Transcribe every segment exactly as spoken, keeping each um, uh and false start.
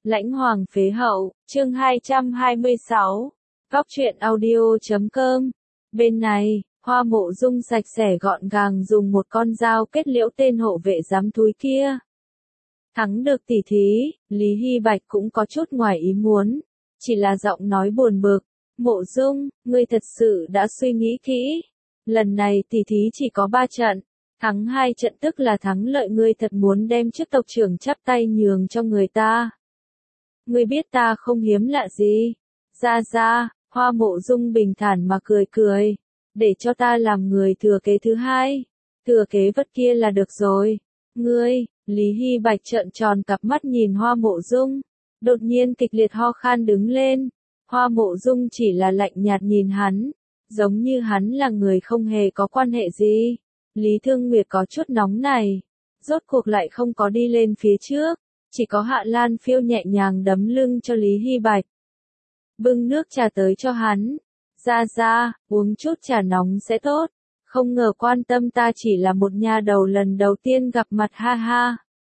Lãnh Hoàng phế hậu, chương hai trăm hai mươi sáu. Góc truyện audio chấm com. Bên này, Hoa Mộ Dung sạch sẽ gọn gàng dùng một con dao kết liễu tên hộ vệ giám thúi kia. Thắng được tỉ thí, Lý Hy Bạch cũng có chút ngoài ý muốn. Chỉ là giọng nói buồn bực. Mộ Dung, ngươi thật sự đã suy nghĩ kỹ. Lần này tỉ thí chỉ có ba trận. Thắng hai trận tức là thắng lợi, ngươi thật muốn đem chức tộc trưởng chắp tay nhường cho người ta. Ngươi biết ta không hiếm lạ gì. Ra ra, Hoa Mộ Dung bình thản mà cười cười. Để cho ta làm người thừa kế thứ hai. Thừa kế vật kia là được rồi. Ngươi, Lý Hy Bạch trợn tròn cặp mắt nhìn Hoa Mộ Dung. Đột nhiên kịch liệt ho khan đứng lên. Hoa Mộ Dung chỉ là lạnh nhạt nhìn hắn. Giống như hắn là người không hề có quan hệ gì. Lý Thương Nguyệt có chút nóng này. Rốt cuộc lại không có đi lên phía trước. Chỉ có Hạ Lan Phiêu nhẹ nhàng đấm lưng cho Lý Hy Bạch. Bưng nước trà tới cho hắn. Ra ra, uống chút trà nóng sẽ tốt. Không ngờ quan tâm ta chỉ là một nha đầu lần đầu tiên gặp mặt, ha ha.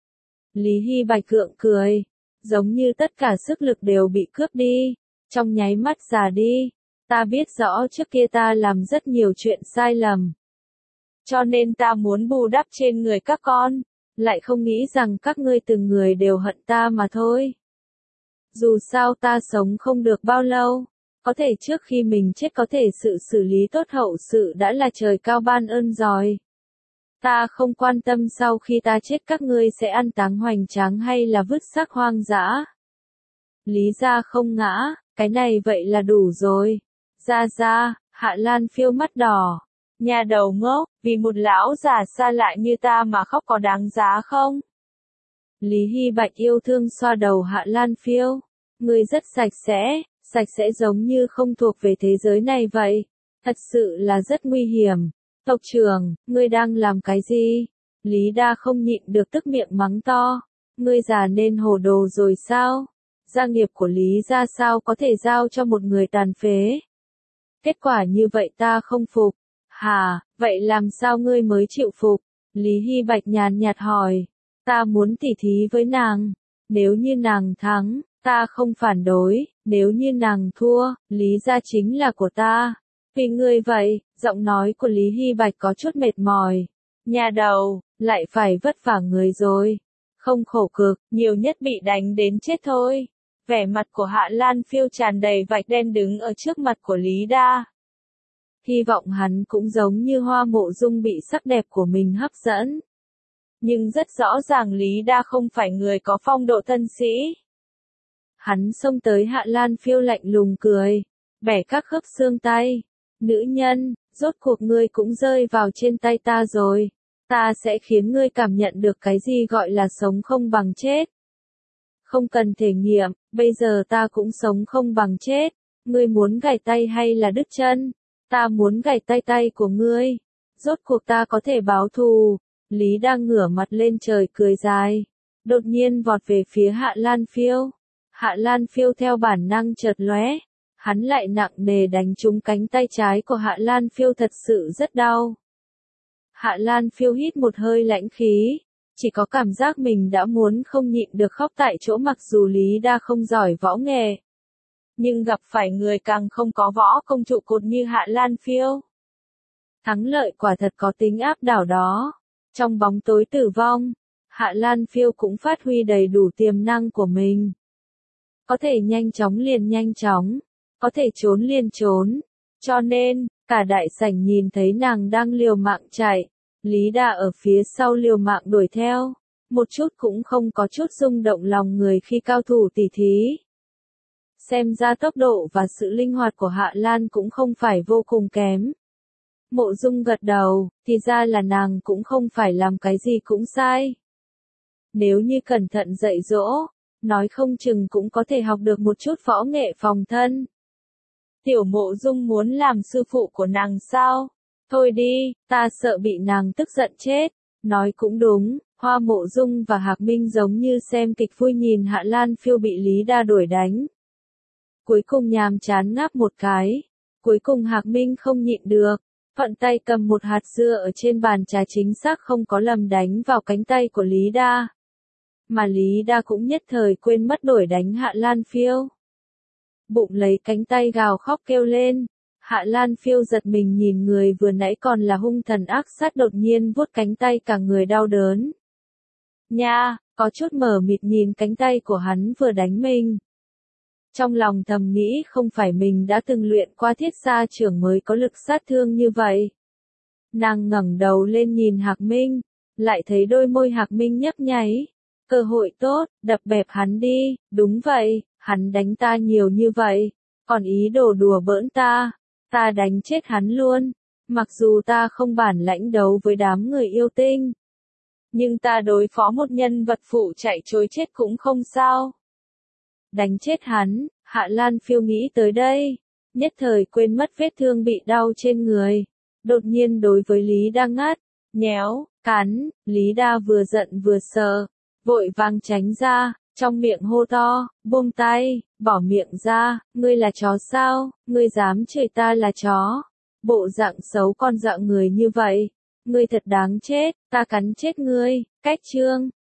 Lý Hy Bạch gượng cười. Giống như tất cả sức lực đều bị cướp đi. Trong nháy mắt già đi. Ta biết rõ trước kia ta làm rất nhiều chuyện sai lầm. Cho nên ta muốn bù đắp trên người các con. Lại không nghĩ rằng các ngươi từng người đều hận ta mà thôi. Dù sao ta sống không được bao lâu. Có thể trước khi mình chết có thể sự xử lý tốt hậu sự đã là trời cao ban ơn rồi. Ta không quan tâm sau khi ta chết các ngươi sẽ ăn táng hoành tráng hay là vứt xác hoang dã. Lý gia không ngã, cái này vậy là đủ rồi. Ra ra, Hạ Lan Phiêu mắt đỏ. Nhà đầu ngốc, vì một lão già xa lạ như ta mà khóc có đáng giá không? Lý Hy Bạch yêu thương xoa đầu Hạ Lan Phiêu. Ngươi rất sạch sẽ, sạch sẽ giống như không thuộc về thế giới này vậy. Thật sự là rất nguy hiểm. Tộc trưởng, ngươi đang làm cái gì? Lý Đa không nhịn được tức miệng mắng to. Ngươi già nên hồ đồ rồi sao? Gia nghiệp của Lý gia sao có thể giao cho một người tàn phế? Kết quả như vậy ta không phục. Hà, vậy làm sao ngươi mới chịu phục? Lý Hy Bạch nhàn nhạt hỏi. Ta muốn tỉ thí với nàng. Nếu như nàng thắng, ta không phản đối. Nếu như nàng thua, Lý gia chính là của ta. Vì ngươi vậy, giọng nói của Lý Hy Bạch có chút mệt mỏi. Nhà đầu, lại phải vất vả người rồi. Không khổ cực, nhiều nhất bị đánh đến chết thôi. Vẻ mặt của Hạ Lan Phiêu tràn đầy vạch đen đứng ở trước mặt của Lý Đa. Hy vọng hắn cũng giống như Hoa Mộ Dung bị sắc đẹp của mình hấp dẫn. Nhưng rất rõ ràng Lý Đa không phải người có phong độ thân sĩ. Hắn xông tới Hạ Lan Phiêu lạnh lùng cười, bẻ các khớp xương tay. Nữ nhân, rốt cuộc ngươi cũng rơi vào trên tay ta rồi. Ta sẽ khiến ngươi cảm nhận được cái gì gọi là sống không bằng chết. Không cần thể nghiệm, bây giờ ta cũng sống không bằng chết. Ngươi muốn gãy tay hay là đứt chân? Ta muốn gãy tay tay của ngươi. Rốt cuộc ta có thể báo thù. Lý đang ngửa mặt lên trời cười dài. Đột nhiên vọt về phía Hạ Lan Phiêu. Hạ Lan Phiêu theo bản năng chợt lóe. Hắn lại nặng nề đánh trúng cánh tay trái của Hạ Lan Phiêu, thật sự rất đau. Hạ Lan Phiêu hít một hơi lãnh khí. Chỉ có cảm giác mình đã muốn không nhịn được khóc tại chỗ, mặc dù Lý Đa không giỏi võ nghệ. Nhưng gặp phải người càng không có võ công trụ cột như Hạ Lan Phiêu. Thắng lợi quả thật có tính áp đảo đó. Trong bóng tối tử vong, Hạ Lan Phiêu cũng phát huy đầy đủ tiềm năng của mình. Có thể nhanh chóng liền nhanh chóng, có thể trốn liền trốn. Cho nên, cả đại sảnh nhìn thấy nàng đang liều mạng chạy. Lý Đa ở phía sau liều mạng đuổi theo. Một chút cũng không có chút rung động lòng người khi cao thủ tỉ thí. Xem ra tốc độ và sự linh hoạt của Hạ Lan cũng không phải vô cùng kém. Mộ Dung gật đầu, thì ra là nàng cũng không phải làm cái gì cũng sai. Nếu như cẩn thận dạy dỗ, nói không chừng cũng có thể học được một chút võ nghệ phòng thân. Tiểu Mộ Dung muốn làm sư phụ của nàng sao? Thôi đi, ta sợ bị nàng tức giận chết. Nói cũng đúng, Hoa Mộ Dung và Hạc Minh giống như xem kịch vui nhìn Hạ Lan Phiêu bị Lý Đa đuổi đánh. Cuối cùng nhàm chán ngáp một cái. Cuối cùng Hạc Minh không nhịn được. Thuận tay cầm một hạt dưa ở trên bàn trà, chính xác không có lầm đánh vào cánh tay của Lý Đa. mà Lý Đa cũng nhất thời quên mất đuổi đánh Hạ Lan Phiêu. Bụng lấy cánh tay gào khóc kêu lên. Hạ Lan Phiêu giật mình nhìn người vừa nãy còn là hung thần ác sát đột nhiên vuốt cánh tay cả người đau đớn. Nha, có chút mờ mịt nhìn cánh tay của hắn vừa đánh mình. Trong lòng thầm nghĩ không phải mình đã từng luyện qua thiết gia trưởng mới có lực sát thương như vậy. Nàng ngẩng đầu lên nhìn Hạc Minh, lại thấy đôi môi Hạc Minh nhấp nháy. Cơ hội tốt, đập bẹp hắn đi, đúng vậy, hắn đánh ta nhiều như vậy, còn ý đồ đùa bỡn ta, ta đánh chết hắn luôn, mặc dù ta không bản lãnh đấu với đám người yêu tinh. Nhưng ta đối phó một nhân vật phụ chạy trối chết cũng không sao. Đánh chết hắn, Hạ Lan Phiêu nghĩ tới đây, nhất thời quên mất vết thương bị đau trên người, đột nhiên đối với Lý Đa ngắt, nhéo, cắn, Lý Đa vừa giận vừa sợ, vội vàng tránh ra, trong miệng hô to, buông tay, bỏ miệng ra, ngươi là chó sao, ngươi dám chửi ta là chó, bộ dạng xấu con dạng người như vậy, ngươi thật đáng chết, ta cắn chết ngươi, cách chương.